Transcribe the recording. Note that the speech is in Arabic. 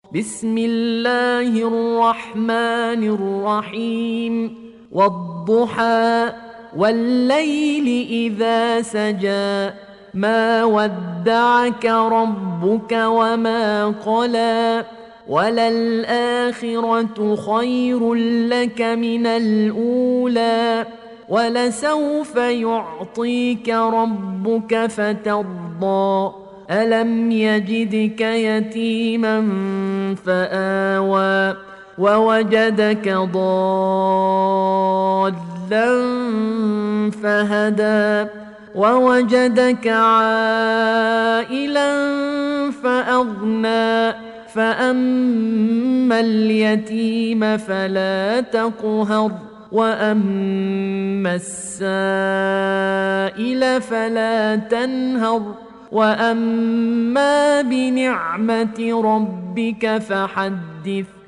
بسم الله الرحمن الرحيم والضحى والليل إذا سجى ما ودعك ربك وما قلى وللآخرة خير لك من الأولى ولسوف يعطيك ربك فترضى ألم يجدك يتيما فآوى ووجدك ضالا فهدى ووجدك عائلا فأغنى فأما اليتيم فلا تقهر وأما السائل فلا تنهر وأما بنعمة ربك فحدث